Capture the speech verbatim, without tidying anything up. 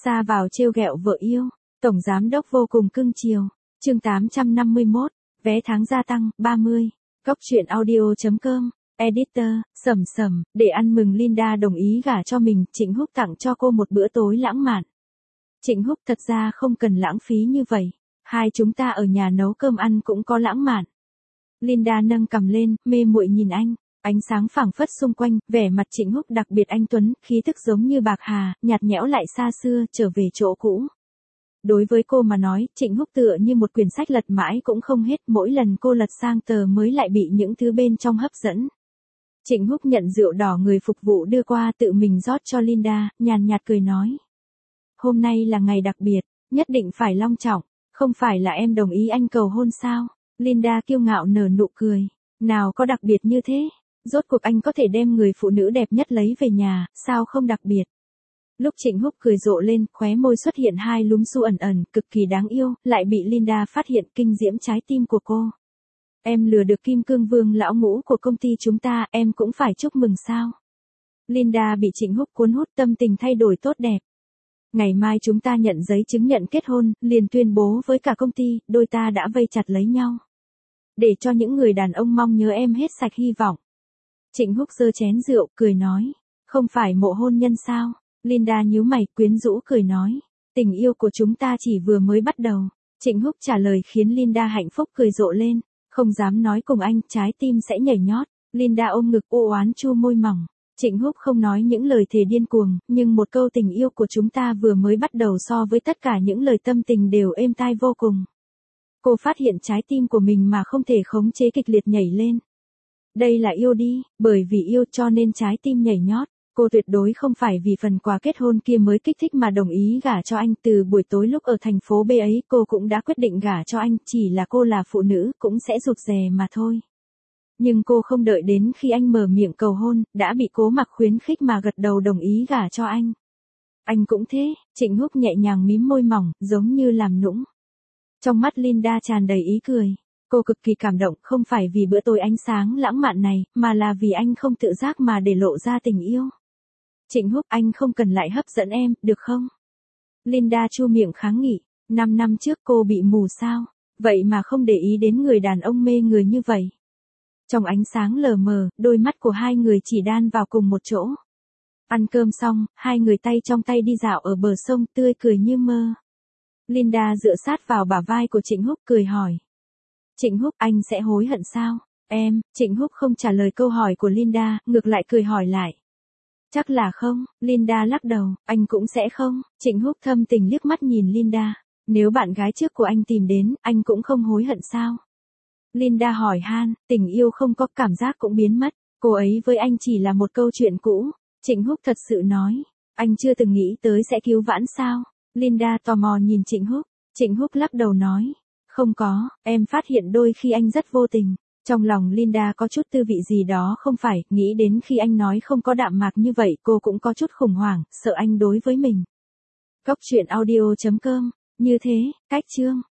Ra vào trêu ghẹo vợ yêu, tổng giám đốc vô cùng cưng chiều. Chương tám trăm năm mươi mốt, vé tháng gia tăng ba mươi. Góc truyện audio chấm com. Editor, Sầm Sầm, để ăn mừng Linda đồng ý gả cho mình, Trịnh Húc tặng cho cô một bữa tối lãng mạn. Trịnh Húc thật ra không cần lãng phí như vậy, hai chúng ta ở nhà nấu cơm ăn cũng có lãng mạn. Linda nâng cằm lên, mê muội nhìn anh, ánh sáng phảng phất xung quanh, vẻ mặt Trịnh Húc đặc biệt anh tuấn, khí thức giống như bạc hà, nhạt nhẽo lại xa xưa, trở về chỗ cũ. Đối với cô mà nói, Trịnh Húc tựa như một quyển sách lật mãi cũng không hết, mỗi lần cô lật sang tờ mới lại bị những thứ bên trong hấp dẫn. Trịnh Húc nhận rượu đỏ người phục vụ đưa qua, tự mình rót cho Linda, nhàn nhạt cười nói. Hôm nay là ngày đặc biệt, nhất định phải long trọng, không phải là em đồng ý anh cầu hôn sao? Linda kiêu ngạo nở nụ cười, nào có đặc biệt như thế, rốt cuộc anh có thể đem người phụ nữ đẹp nhất lấy về nhà, sao không đặc biệt? Lúc Trịnh Húc cười rộ lên, khóe môi xuất hiện hai lúm su ẩn ẩn, cực kỳ đáng yêu, lại bị Linda phát hiện kinh diễm trái tim của cô. Em lừa được Kim Cương Vương lão ngũ của công ty chúng ta, em cũng phải chúc mừng sao? Linda bị Trịnh Húc cuốn hút, tâm tình thay đổi tốt đẹp. Ngày mai chúng ta nhận giấy chứng nhận kết hôn, liền tuyên bố với cả công ty, đôi ta đã vây chặt lấy nhau. Để cho những người đàn ông mong nhớ em hết sạch hy vọng. Trịnh Húc giơ chén rượu, cười nói, không phải mộ hôn nhân sao? Linda nhíu mày, quyến rũ cười nói, tình yêu của chúng ta chỉ vừa mới bắt đầu. Trịnh Húc trả lời khiến Linda hạnh phúc cười rộ lên, không dám nói cùng anh, trái tim sẽ nhảy nhót. Linda ôm ngực u oán chu môi mỏng. Trịnh Húc không nói những lời thề điên cuồng, nhưng một câu tình yêu của chúng ta vừa mới bắt đầu so với tất cả những lời tâm tình đều êm tai vô cùng. Cô phát hiện trái tim của mình mà không thể khống chế kịch liệt nhảy lên. Đây là yêu đi, bởi vì yêu cho nên trái tim nhảy nhót. Cô tuyệt đối không phải vì phần quà kết hôn kia mới kích thích mà đồng ý gả cho anh. Từ buổi tối lúc ở thành phố B ấy cô cũng đã quyết định gả cho anh, chỉ là cô là phụ nữ cũng sẽ rụt rè mà thôi. Nhưng cô không đợi đến khi anh mở miệng cầu hôn, đã bị Cố Mặc khuyến khích mà gật đầu đồng ý gả cho anh. Anh cũng thế, Trịnh Húc nhẹ nhàng mím môi mỏng, giống như làm nũng. Trong mắt Linda tràn đầy ý cười. Cô cực kỳ cảm động, không phải vì bữa tối ánh sáng lãng mạn này, mà là vì anh không tự giác mà để lộ ra tình yêu. Trịnh Húc, anh không cần lại hấp dẫn em, được không? Linda chu miệng kháng nghị, năm năm trước cô bị mù sao? Vậy mà không để ý đến người đàn ông mê người như vậy. Trong ánh sáng lờ mờ, đôi mắt của hai người chỉ đan vào cùng một chỗ. Ăn cơm xong, hai người tay trong tay đi dạo ở bờ sông, tươi cười như mơ. Linda dựa sát vào bả vai của Trịnh Húc cười hỏi. Trịnh Húc, anh sẽ hối hận sao? Em, Trịnh Húc không trả lời câu hỏi của Linda, ngược lại cười hỏi lại. Chắc là không, Linda lắc đầu, anh cũng sẽ không. Trịnh Húc thâm tình liếc mắt nhìn Linda. Nếu bạn gái trước của anh tìm đến, anh cũng không hối hận sao? Linda hỏi han, tình yêu không có, cảm giác cũng biến mất. Cô ấy với anh chỉ là một câu chuyện cũ. Trịnh Húc thật sự nói, anh chưa từng nghĩ tới sẽ cứu vãn sao? Linda tò mò nhìn Trịnh Húc. Trịnh Húc lắc đầu nói, không có, em phát hiện đôi khi anh rất vô tình. Trong lòng Linda có chút tư vị gì đó không phải, nghĩ đến khi anh nói không có đạm mạc như vậy cô cũng có chút khủng hoảng, sợ anh đối với mình. Góc truyện audio chấm com, như thế, cách chương.